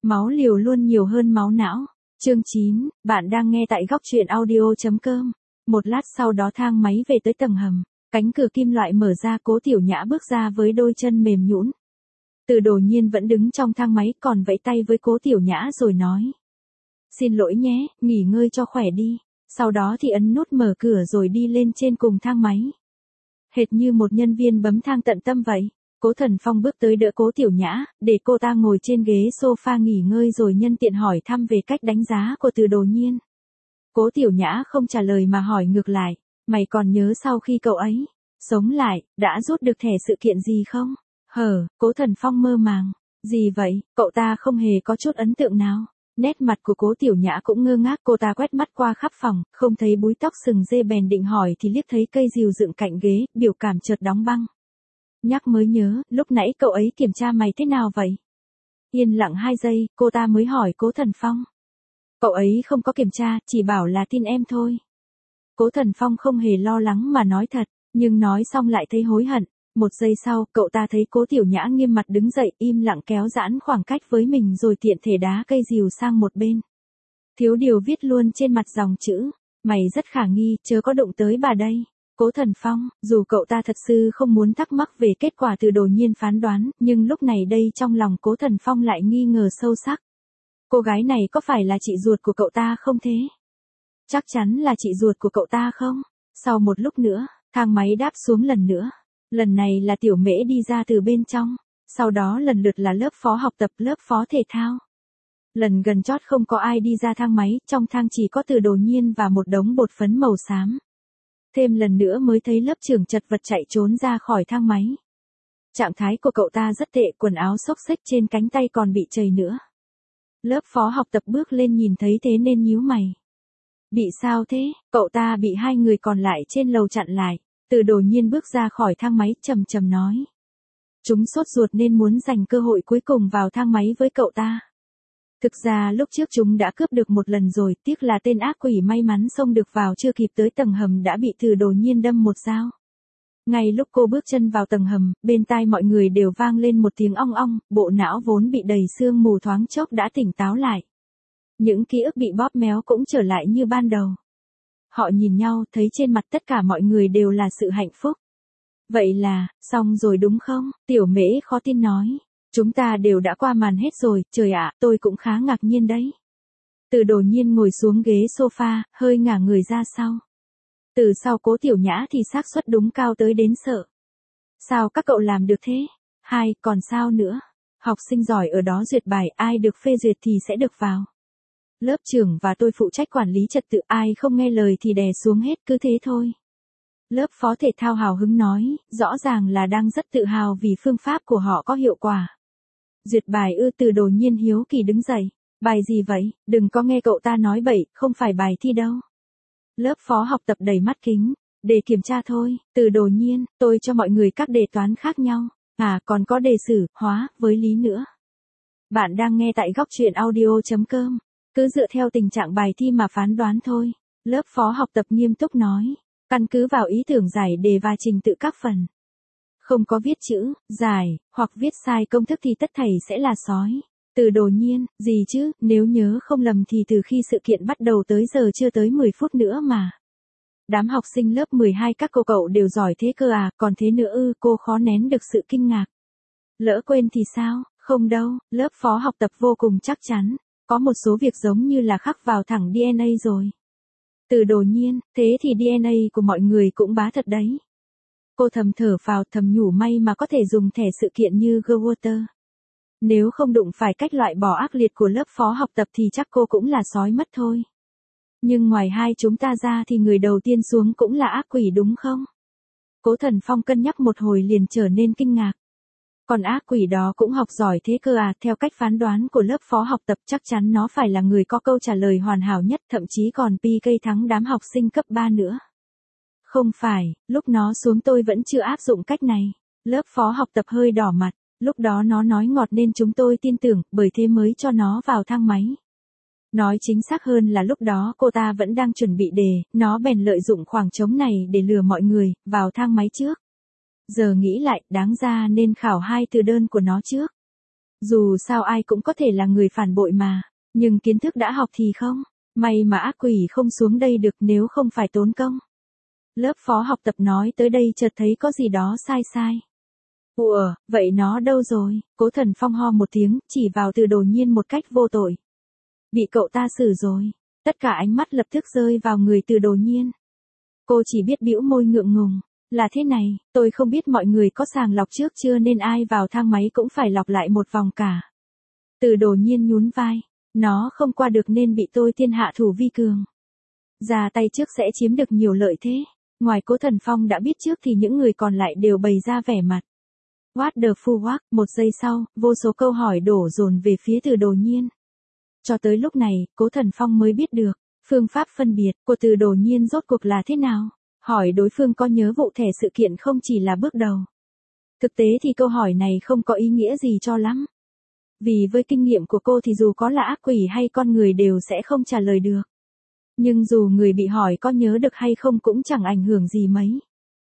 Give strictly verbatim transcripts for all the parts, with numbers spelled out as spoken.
Máu liều luôn nhiều hơn máu não. Chương chín, bạn đang nghe tại góc truyện audio.com. Một lát sau đó thang máy về tới tầng hầm, cánh cửa kim loại mở ra, Cố Tiểu Nhã bước ra với đôi chân mềm nhũn. Từ Đồ Nhiên vẫn đứng trong thang máy còn vẫy tay với Cố Tiểu Nhã rồi nói. Xin lỗi nhé, nghỉ ngơi cho khỏe đi. Sau đó thì ấn nút mở cửa rồi đi lên trên cùng thang máy. Hệt như một nhân viên bấm thang tận tâm vậy. Cố Thần Phong bước tới đỡ Cố Tiểu Nhã, để cô ta ngồi trên ghế sofa nghỉ ngơi rồi nhân tiện hỏi thăm về cách đánh giá của Từ Đồ Nhiên. Cố Tiểu Nhã không trả lời mà hỏi ngược lại, mày còn nhớ sau khi cậu ấy sống lại, đã rút được thẻ sự kiện gì không? Hờ, Cố Thần Phong mơ màng, gì vậy, cậu ta không hề có chút ấn tượng nào. Nét mặt của Cố Tiểu Nhã cũng ngơ ngác, cô ta quét mắt qua khắp phòng, không thấy búi tóc sừng dê bèn định hỏi thì liếc thấy cây rìu dựng cạnh ghế, biểu cảm chợt đóng băng. Nhắc mới nhớ, lúc nãy cậu ấy kiểm tra mày thế nào vậy? Yên lặng hai giây, cô ta mới hỏi Cố Thần Phong. Cậu ấy không có kiểm tra, chỉ bảo là tin em thôi. Cố Thần Phong không hề lo lắng mà nói thật, nhưng nói xong lại thấy hối hận. Một giây sau, cậu ta thấy Cố Tiểu Nhã nghiêm mặt đứng dậy, im lặng kéo giãn khoảng cách với mình rồi tiện thể đá cây rìu sang một bên. Thiếu điều viết luôn trên mặt dòng chữ, mày rất khả nghi, chớ có đụng tới bà đây. Cố Thần Phong, dù cậu ta thật sự không muốn thắc mắc về kết quả Từ Đồ Nhiên phán đoán, nhưng lúc này đây trong lòng Cố Thần Phong lại nghi ngờ sâu sắc. Cô gái này có phải là chị ruột của cậu ta không thế? Chắc chắn là chị ruột của cậu ta không? Sau một lúc nữa, thang máy đáp xuống lần nữa. Lần này là Tiểu Mễ đi ra từ bên trong, sau đó lần lượt là lớp phó học tập, lớp phó thể thao. Lần gần chót không có ai đi ra thang máy, trong thang chỉ có Từ Đồ Nhiên và một đống bột phấn màu xám. Thêm lần nữa mới thấy lớp trưởng chật vật chạy trốn ra khỏi thang máy. Trạng thái của cậu ta rất tệ, quần áo xốc xếch trên cánh tay còn bị trầy nữa. Lớp phó học tập bước lên nhìn thấy thế nên nhíu mày. Bị sao thế? Cậu ta bị hai người còn lại trên lầu chặn lại. Từ Đồ Nhiên bước ra khỏi thang máy trầm trầm nói. Chúng sốt ruột nên muốn dành cơ hội cuối cùng vào thang máy với cậu ta. Thực ra lúc trước chúng đã cướp được một lần rồi, tiếc là tên ác quỷ may mắn xông được vào chưa kịp tới tầng hầm đã bị Từ Đồ Nhiên đâm một dao. Ngay lúc cô bước chân vào tầng hầm, bên tai mọi người đều vang lên một tiếng ong ong, bộ não vốn bị đầy sương mù thoáng chốc đã tỉnh táo lại. Những ký ức bị bóp méo cũng trở lại như ban đầu. Họ nhìn nhau thấy trên mặt tất cả mọi người đều là sự hạnh phúc. Vậy là, xong rồi đúng không? Tiểu Mễ khó tin nói. Chúng ta đều đã qua màn hết rồi, trời ạ, tôi cũng khá ngạc nhiên đấy. Từ Đồ Nhiên ngồi xuống ghế sofa, hơi ngả người ra sau. Từ sau Cố Tiểu Nhã thì xác suất đúng cao tới đến sợ. Sao các cậu làm được thế? Hai, còn sao nữa? Học sinh giỏi ở đó duyệt bài, ai được phê duyệt thì sẽ được vào. Lớp trưởng và tôi phụ trách quản lý trật tự, ai không nghe lời thì đè xuống hết, cứ thế thôi. Lớp phó thể thao hào hứng nói, rõ ràng là đang rất tự hào vì phương pháp của họ có hiệu quả. Duyệt bài ư? Từ Đồ Nhiên hiếu kỳ đứng dậy. Bài gì vậy? Đừng có nghe cậu ta nói bậy, không phải bài thi đâu. Lớp phó học tập đầy mắt kính. Đề kiểm tra thôi. Từ Đồ Nhiên, tôi cho mọi người các đề toán khác nhau. À, còn có đề sử, hóa, với lý nữa. Bạn đang nghe tại góc truyện audio.com. Cứ dựa theo tình trạng bài thi mà phán đoán thôi. Lớp phó học tập nghiêm túc nói. Căn cứ vào ý tưởng giải đề và trình tự các phần. Không có viết chữ, giải, hoặc viết sai công thức thì tất thảy sẽ là sói. Từ Đồ Nhiên, gì chứ, nếu nhớ không lầm thì từ khi sự kiện bắt đầu tới giờ chưa tới mười phút nữa mà. Đám học sinh lớp mười hai các cô cậu đều giỏi thế cơ à, còn thế nữa ư? Cô khó nén được sự kinh ngạc. Lỡ quên thì sao? Không đâu, lớp phó học tập vô cùng chắc chắn. Có một số việc giống như là khắc vào thẳng đê en a rồi. Từ Đồ Nhiên, thế thì đê en a của mọi người cũng bá thật đấy. Cô thầm thở vào, thầm nhủ may mà có thể dùng thẻ sự kiện như Gowater. Nếu không đụng phải cách loại bỏ ác liệt của lớp phó học tập thì chắc cô cũng là sói mất thôi. Nhưng ngoài hai chúng ta ra thì người đầu tiên xuống cũng là ác quỷ đúng không? Cố Thần Phong cân nhắc một hồi liền trở nên kinh ngạc. Còn ác quỷ đó cũng học giỏi thế cơ à? Theo cách phán đoán của lớp phó học tập chắc chắn nó phải là người có câu trả lời hoàn hảo nhất, thậm chí còn pê ca thắng đám học sinh cấp ba nữa. Không phải, lúc nó xuống tôi vẫn chưa áp dụng cách này. Lớp phó học tập hơi đỏ mặt, lúc đó nó nói ngọt nên chúng tôi tin tưởng, bởi thế mới cho nó vào thang máy. Nói chính xác hơn là lúc đó cô ta vẫn đang chuẩn bị đề, nó bèn lợi dụng khoảng trống này để lừa mọi người, vào thang máy trước. Giờ nghĩ lại, đáng ra nên khảo hai từ đơn của nó trước. Dù sao ai cũng có thể là người phản bội mà, nhưng kiến thức đã học thì không. May mà ác quỷ không xuống đây được nếu không phải tốn công. Lớp phó học tập nói tới đây chợt thấy có gì đó sai sai. Ủa, vậy nó đâu rồi? Cố Thần Phong ho một tiếng, chỉ vào Từ Đồ Nhiên một cách vô tội. Bị cậu ta xử rồi. Tất cả ánh mắt lập tức rơi vào người Từ Đồ Nhiên. Cô chỉ biết bĩu môi ngượng ngùng. Là thế này, tôi không biết mọi người có sàng lọc trước chưa nên ai vào thang máy cũng phải lọc lại một vòng cả. Từ Đồ Nhiên nhún vai. Nó không qua được nên bị tôi thiên hạ thủ vi cường. Ra tay trước sẽ chiếm được nhiều lợi thế. Ngoài Cố Thần Phong đã biết trước thì những người còn lại đều bày ra vẻ mặt. What the fuck, một giây sau, vô số câu hỏi đổ dồn về phía Từ Đồ Nhiên. Cho tới lúc này, Cố Thần Phong mới biết được, phương pháp phân biệt của Từ Đồ Nhiên rốt cuộc là thế nào. Hỏi đối phương có nhớ vụ thẻ sự kiện không chỉ là bước đầu. Thực tế thì câu hỏi này không có ý nghĩa gì cho lắm. Vì với kinh nghiệm của cô thì dù có là ác quỷ hay con người đều sẽ không trả lời được. Nhưng dù người bị hỏi có nhớ được hay không cũng chẳng ảnh hưởng gì mấy.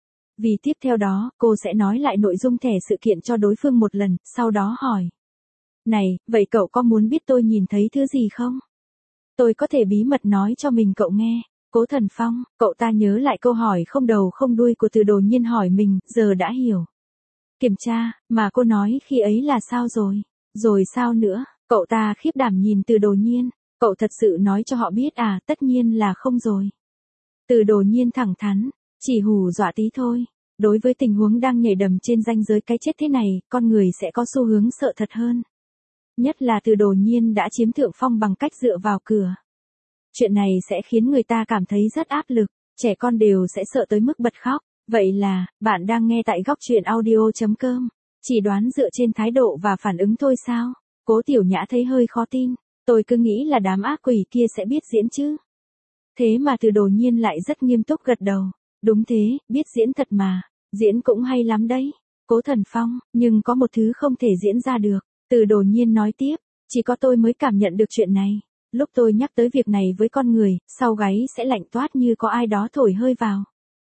Vì tiếp theo đó, cô sẽ nói lại nội dung thẻ sự kiện cho đối phương một lần, sau đó hỏi. Này, vậy cậu có muốn biết tôi nhìn thấy thứ gì không? Tôi có thể bí mật nói cho mình cậu nghe. Cố Thần Phong, cậu ta nhớ lại câu hỏi không đầu không đuôi của Từ Đồ Nhiên hỏi mình, giờ đã hiểu. Kiểm tra, mà cô nói khi ấy là sao rồi? Rồi sao nữa? Cậu ta khiếp đảm nhìn Từ Đồ Nhiên. Cậu thật sự nói cho họ biết à? Tất nhiên là không rồi. Từ Đồ Nhiên thẳng thắn, chỉ hù dọa tí thôi. Đối với tình huống đang nhảy đầm trên ranh giới cái chết thế này, con người sẽ có xu hướng sợ thật hơn. Nhất là Từ Đồ Nhiên đã chiếm thượng phong bằng cách dựa vào cửa. Chuyện này sẽ khiến người ta cảm thấy rất áp lực, trẻ con đều sẽ sợ tới mức bật khóc. Vậy là, bạn đang nghe tại góc truyện audio chấm com. Chỉ đoán dựa trên thái độ và phản ứng thôi sao? Cố Tiểu Nhã thấy hơi khó tin. Tôi cứ nghĩ là đám ác quỷ kia sẽ biết diễn chứ. Thế mà Từ Đồ Nhiên lại rất nghiêm túc gật đầu. Đúng thế, biết diễn thật mà. Diễn cũng hay lắm đấy. Cố Thần Phong, nhưng có một thứ không thể diễn ra được. Từ Đồ Nhiên nói tiếp, chỉ có tôi mới cảm nhận được chuyện này. Lúc tôi nhắc tới việc này với con người, sau gáy sẽ lạnh toát như có ai đó thổi hơi vào.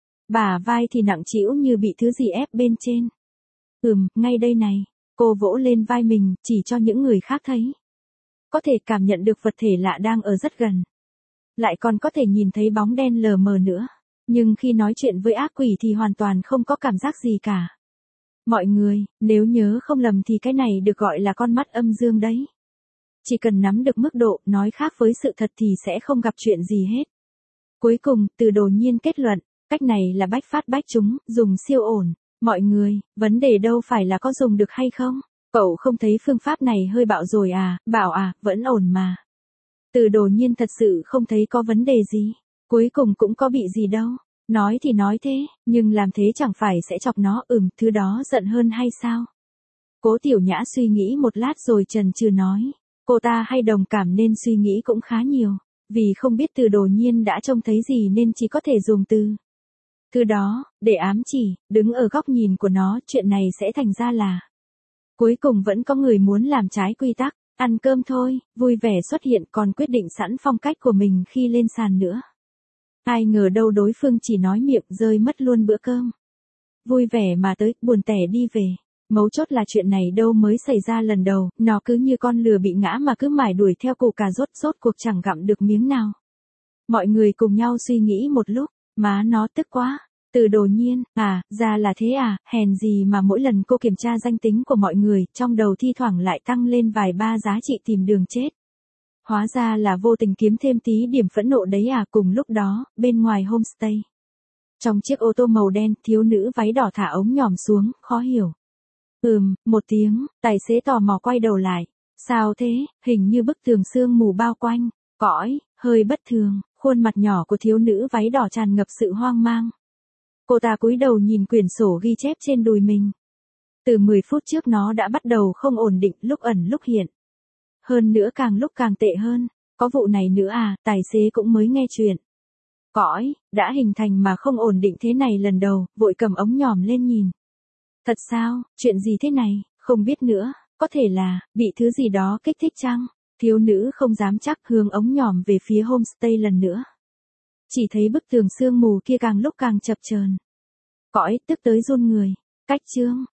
Bả vai thì nặng trĩu như bị thứ gì ép bên trên. Ừm, ngay đây này. Cô vỗ lên vai mình, chỉ cho những người khác thấy. Có thể cảm nhận được vật thể lạ đang ở rất gần. Lại còn có thể nhìn thấy bóng đen lờ mờ nữa. Nhưng khi nói chuyện với ác quỷ thì hoàn toàn không có cảm giác gì cả. Mọi người, nếu nhớ không lầm thì cái này được gọi là con mắt âm dương đấy. Chỉ cần nắm được mức độ, nói khác với sự thật thì sẽ không gặp chuyện gì hết. Cuối cùng, Từ Đồ Nhiên kết luận, cách này là bách phát bách trúng, dùng siêu ổn. Mọi người, vấn đề đâu phải là có dùng được hay không? Cậu không thấy phương pháp này hơi bạo rồi à? Bảo à, vẫn ổn mà. Từ Đồ Nhiên thật sự không thấy có vấn đề gì. Cuối cùng cũng có bị gì đâu. Nói thì nói thế, nhưng làm thế chẳng phải sẽ chọc nó ừm, thứ đó giận hơn hay sao? Cố Tiểu Nhã suy nghĩ một lát rồi chần chừ nói. Cô ta hay đồng cảm nên suy nghĩ cũng khá nhiều. Vì không biết Từ Đồ Nhiên đã trông thấy gì nên chỉ có thể dùng từ. Thứ đó, để ám chỉ, đứng ở góc nhìn của nó, chuyện này sẽ thành ra là. Cuối cùng vẫn có người muốn làm trái quy tắc, ăn cơm thôi, vui vẻ xuất hiện còn quyết định sẵn phong cách của mình khi lên sàn nữa. Ai ngờ đâu đối phương chỉ nói miệng rơi mất luôn bữa cơm. Vui vẻ mà tới, buồn tẻ đi về. Mấu chốt là chuyện này đâu mới xảy ra lần đầu, nó cứ như con lừa bị ngã mà cứ mải đuổi theo củ cà rốt rốt cuộc chẳng gặm được miếng nào. Mọi người cùng nhau suy nghĩ một lúc, má nó tức quá. Từ Đồ Nhiên, à, ra là thế à, hèn gì mà mỗi lần cô kiểm tra danh tính của mọi người, trong đầu thi thoảng lại tăng lên vài ba giá trị tìm đường chết. Hóa ra là vô tình kiếm thêm tí điểm phẫn nộ đấy à. Cùng lúc đó, bên ngoài homestay. Trong chiếc ô tô màu đen, thiếu nữ váy đỏ thả ống nhòm xuống, khó hiểu. Ừm, một tiếng, tài xế tò mò quay đầu lại. Sao thế, hình như bức tường sương mù bao quanh, cõi, hơi bất thường, khuôn mặt nhỏ của thiếu nữ váy đỏ tràn ngập sự hoang mang. Cô ta cúi đầu nhìn quyển sổ ghi chép trên đùi mình. Từ mười phút trước nó đã bắt đầu không ổn định, lúc ẩn lúc hiện. Hơn nữa càng lúc càng tệ hơn, có vụ này nữa à, tài xế cũng mới nghe chuyện. Cõi, đã hình thành mà không ổn định thế này lần đầu, vội cầm ống nhòm lên nhìn. Thật sao, chuyện gì thế này, không biết nữa, có thể là, bị thứ gì đó kích thích chăng? Thiếu nữ không dám chắc hướng ống nhòm về phía homestay lần nữa. Chỉ thấy bức tường sương mù kia càng lúc càng chập chờn. Cõi, tức tới run người. Cách chương,